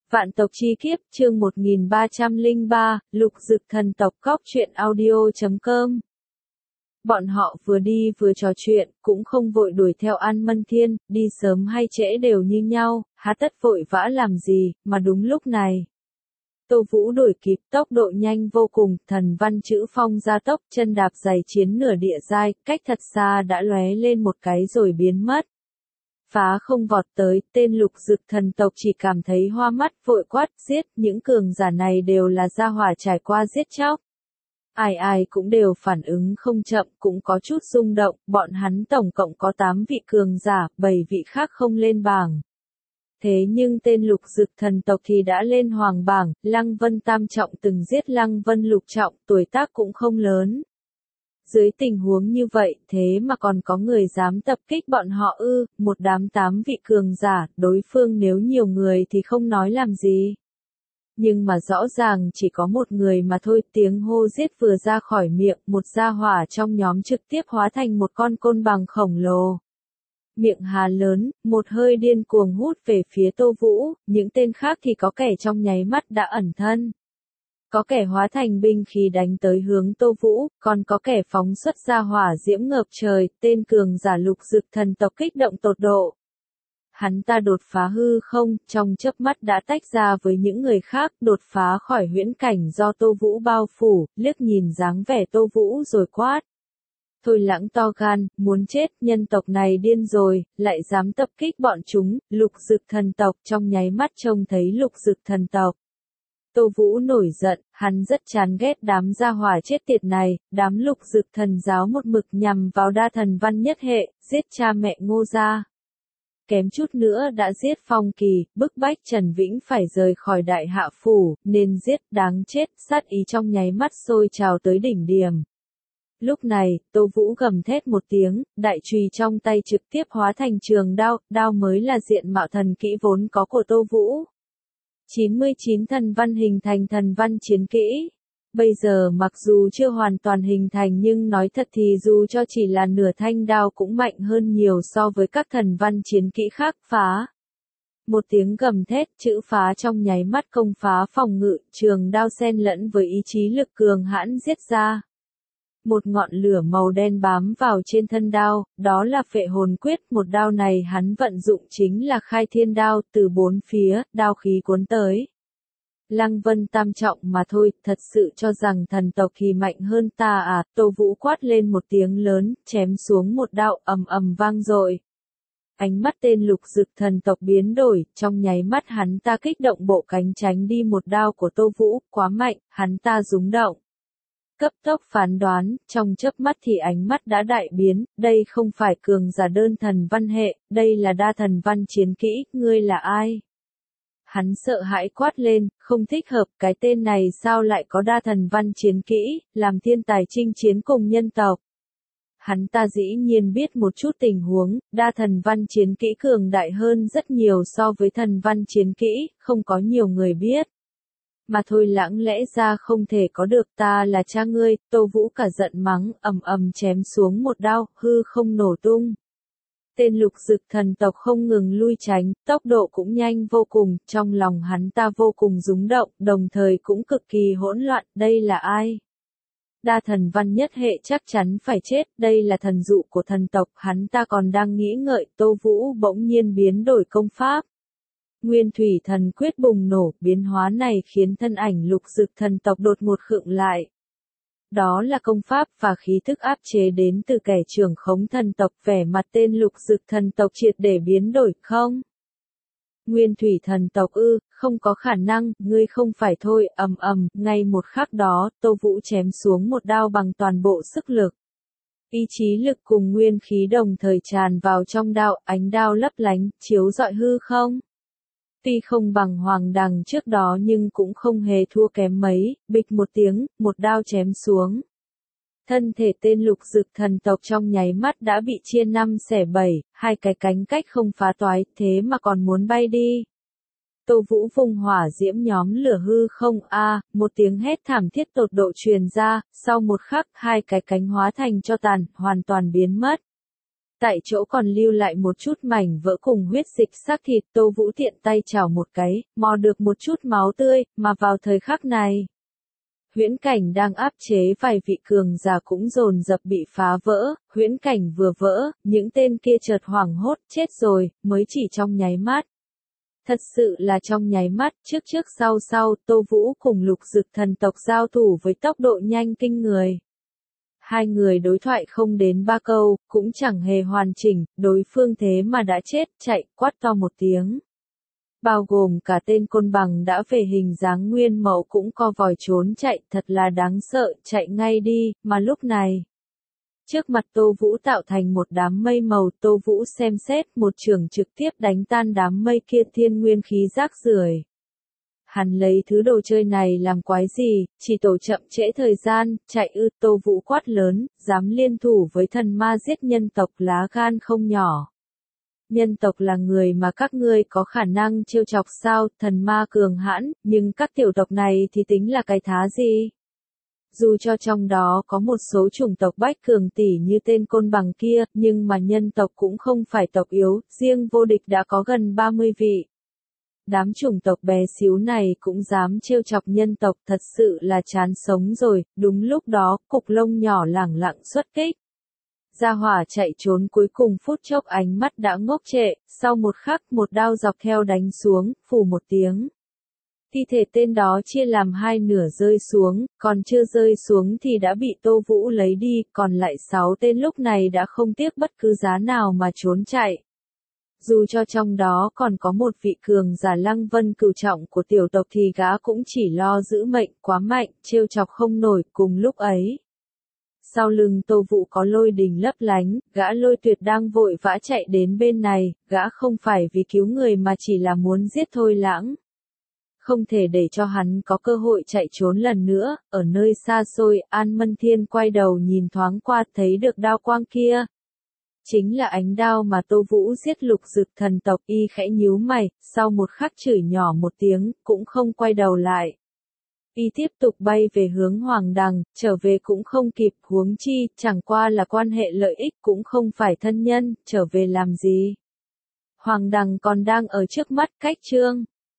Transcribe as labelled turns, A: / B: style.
A: Vạn tộc chi kiếp, chương 1303, Lục Dực thần tộc. Cóc truyện audio.com. Bọn họ vừa đi vừa trò chuyện, cũng không vội đuổi theo An Mân Thiên, đi sớm hay trễ đều như nhau, há tất vội vã làm gì, mà đúng lúc này. Tô Vũ đuổi kịp, tốc độ nhanh vô cùng, thần văn chữ phong gia tốc, chân đạp giày chiến nửa địa giai, cách thật xa đã lóe lên một cái rồi biến mất. Phá không vọt tới, tên Lục Dực thần tộc chỉ cảm thấy hoa mắt, vội quát, giết, những cường giả này đều là gia hỏa trải qua giết chóc. Ai cũng đều phản ứng không chậm, cũng có chút rung động, bọn hắn tổng cộng có 8 vị cường giả, 7 vị khác không lên bảng. Thế nhưng tên Lục Dực thần tộc thì đã lên hoàng bảng, Lăng Vân tam trọng từng giết Lăng Vân lục trọng, tuổi tác cũng không lớn. Dưới tình huống như vậy, thế mà còn có người dám tập kích bọn họ ư, một đám 8 vị cường giả, đối phương nếu nhiều người thì không nói làm gì. Nhưng mà rõ ràng chỉ có một người mà thôi, tiếng hô giết vừa ra khỏi miệng, một gia hỏa trong nhóm trực tiếp hóa thành một con côn bằng khổng lồ. Miệng há lớn, một hơi điên cuồng hút về phía Tô Vũ, những tên khác thì có kẻ trong nháy mắt đã ẩn thân. Có kẻ hóa thành binh khí đánh tới hướng Tô Vũ, còn có kẻ phóng xuất ra hỏa diễm ngập trời, tên cường giả Lục Dực thần tộc kích động tột độ. Hắn ta đột phá hư không, trong chớp mắt đã tách ra với những người khác, đột phá khỏi huyễn cảnh do Tô Vũ bao phủ, liếc nhìn dáng vẻ Tô Vũ rồi quát. Thôi Lãng to gan, muốn chết, nhân tộc này điên rồi, lại dám tập kích bọn chúng, Lục Dực thần tộc. Trong nháy mắt trông thấy Lục Dực thần tộc. Tô Vũ nổi giận, hắn rất chán ghét đám gia hỏa chết tiệt này, đám Lục Dực thần giáo một mực nhằm vào đa thần văn nhất hệ, giết cha mẹ Ngô gia. Kém chút nữa đã giết Phong Kỳ, bức bách Trần Vĩnh phải rời khỏi Đại Hạ Phủ, nên giết đáng chết, sát ý trong nháy mắt sôi trào tới đỉnh điểm. Lúc này, Tô Vũ gầm thét một tiếng, đại chùy trong tay trực tiếp hóa thành trường đao, đao mới là diện mạo thần kỹ vốn có của Tô Vũ. 99 thần văn hình thành thần văn chiến kỹ. Bây giờ mặc dù chưa hoàn toàn hình thành nhưng nói thật thì dù cho chỉ là nửa thanh đao cũng mạnh hơn nhiều so với các thần văn chiến kỹ khác. Phá. Một tiếng gầm thét, chữ phá trong nháy mắt công phá phòng ngự, trường đao xen lẫn với ý chí lực cường hãn giết ra. Một ngọn lửa màu đen bám vào trên thân đao, đó là phệ hồn quyết, một đao này hắn vận dụng chính là khai thiên đao, từ bốn phía, đao khí cuốn tới. Lăng Vân tam trọng mà thôi, thật sự cho rằng thần tộc thì mạnh hơn ta à, Tô Vũ quát lên một tiếng lớn, chém xuống một đao ầm ầm vang dội. Ánh mắt tên Lục Dực thần tộc biến đổi, trong nháy mắt hắn ta kích động bộ cánh tránh đi một đao của Tô Vũ, quá mạnh, hắn ta rúng động. Cấp tốc phán đoán, trong chớp mắt thì ánh mắt đã đại biến, đây không phải cường giả đơn thần văn hệ, đây là đa thần văn chiến kỹ, ngươi là ai? Hắn sợ hãi quát lên, không thích hợp, cái tên này sao lại có đa thần văn chiến kỹ, làm thiên tài chinh chiến cùng nhân tộc. Hắn ta dĩ nhiên biết một chút tình huống, đa thần văn chiến kỹ cường đại hơn rất nhiều so với thần văn chiến kỹ, không có nhiều người biết. Mà Thôi Lãng lẽ ra không thể có được, ta là cha ngươi, Tô Vũ cả giận mắng, ầm ầm chém xuống một đao, hư không nổ tung. Tên Lục Dực thần tộc không ngừng lui tránh, tốc độ cũng nhanh vô cùng, trong lòng hắn ta vô cùng rúng động, đồng thời cũng cực kỳ hỗn loạn, đây là ai? Đa thần văn nhất hệ chắc chắn phải chết, đây là thần dụ của thần tộc, hắn ta còn đang nghĩ ngợi, Tô Vũ bỗng nhiên biến đổi công pháp. Nguyên thủy thần quyết bùng nổ, biến hóa này khiến thân ảnh Lục Dực thần tộc đột ngột khựng lại. Đó là công pháp và khí thức áp chế đến từ kẻ trưởng khống thần tộc, vẻ mặt tên Lục Dực thần tộc triệt để biến đổi, không? Nguyên thủy thần tộc ư, không có khả năng, ngươi không phải thôi, ầm ầm, ngay một khắc đó, Tô Vũ chém xuống một đao bằng toàn bộ sức lực. Ý chí lực cùng nguyên khí đồng thời tràn vào trong đao, ánh đao lấp lánh, chiếu rọi hư không? Tuy không bằng hoàng đằng trước đó nhưng cũng không hề thua kém mấy, bịch một tiếng, một đao chém xuống. Thân thể tên Lục Dực thần tộc trong nháy mắt đã bị chia 5/7, hai cái cánh cách không phá toái, thế mà còn muốn bay đi. Tô Vũ vùng hỏa diễm nhóm lửa hư không một tiếng hét thảm thiết tột độ truyền ra, sau một khắc hai cái cánh hóa thành tro tàn, hoàn toàn biến mất. Tại chỗ còn lưu lại một chút mảnh vỡ cùng huyết dịch xác thịt, Tô Vũ tiện tay chảo một cái, mò được một chút máu tươi, mà vào thời khắc này, huyễn cảnh đang áp chế vài vị cường giả cũng dồn dập bị phá vỡ, huyễn cảnh vừa vỡ, những tên kia chợt hoảng hốt, chết rồi, mới chỉ trong nháy mắt. Thật sự là trong nháy mắt, trước trước sau sau, Tô Vũ cùng Lục Dực thần tộc giao thủ với tốc độ nhanh kinh người. Hai người đối thoại không đến 3 câu, cũng chẳng hề hoàn chỉnh, đối phương thế mà đã chết, chạy, quát to một tiếng. Bao gồm cả tên côn bằng đã về hình dáng nguyên mẫu cũng co vòi trốn chạy, thật là đáng sợ, chạy ngay đi, mà lúc này. Trước mặt Tô Vũ tạo thành một đám mây màu, Tô Vũ xem xét một trường trực tiếp đánh tan đám mây kia, thiên nguyên khí rác rưởi. Hắn lấy thứ đồ chơi này làm quái gì, chỉ tổ chậm trễ thời gian, chạy ư, Tô Vũ quát lớn, dám liên thủ với thần ma giết nhân tộc, lá gan không nhỏ. Nhân tộc là người mà các ngươi có khả năng trêu chọc sao, thần ma cường hãn, nhưng các tiểu tộc này thì tính là cái thá gì? Dù cho trong đó có một số chủng tộc bách cường tỷ như tên côn bằng kia, nhưng mà nhân tộc cũng không phải tộc yếu, riêng vô địch đã có gần 30 vị. Đám chủng tộc bé xíu này cũng dám trêu chọc nhân tộc, thật sự là chán sống rồi. Đúng lúc đó, cục lông nhỏ lẳng lặng xuất kích. Gia hỏa chạy trốn cuối cùng phút chốc ánh mắt đã ngốc trệ, sau một khắc một đao dọc theo đánh xuống, phù một tiếng. Thi thể tên đó chia làm hai nửa rơi xuống, còn chưa rơi xuống thì đã bị Tô Vũ lấy đi, còn lại 6 tên lúc này đã không tiếc bất cứ giá nào mà trốn chạy. Dù cho trong đó còn có một vị cường giả Lăng Vân cửu trọng của tiểu tộc thì gã cũng chỉ lo giữ mệnh, quá mạnh, trêu chọc không nổi. Cùng lúc ấy, sau lưng Tô Vũ có Lôi Đình lấp lánh, gã Lôi Tuyệt đang vội vã chạy đến bên này, gã không phải vì cứu người mà chỉ là muốn giết Thôi Lãng. Không thể để cho hắn có cơ hội chạy trốn lần nữa. Ở nơi xa xôi, An Mân Thiên quay đầu nhìn thoáng qua, thấy được đao quang kia. Chính là ánh đao mà Tô Vũ giết Lục Dực thần tộc, y khẽ nhíu mày, sau một khắc chửi nhỏ một tiếng, cũng không quay đầu lại. Y tiếp tục bay về hướng Hoàng Đằng, trở về cũng không kịp, huống chi, chẳng qua là quan hệ lợi ích cũng không phải thân nhân, trở về làm gì. Hoàng Đằng còn đang ở trước mắt, cách chương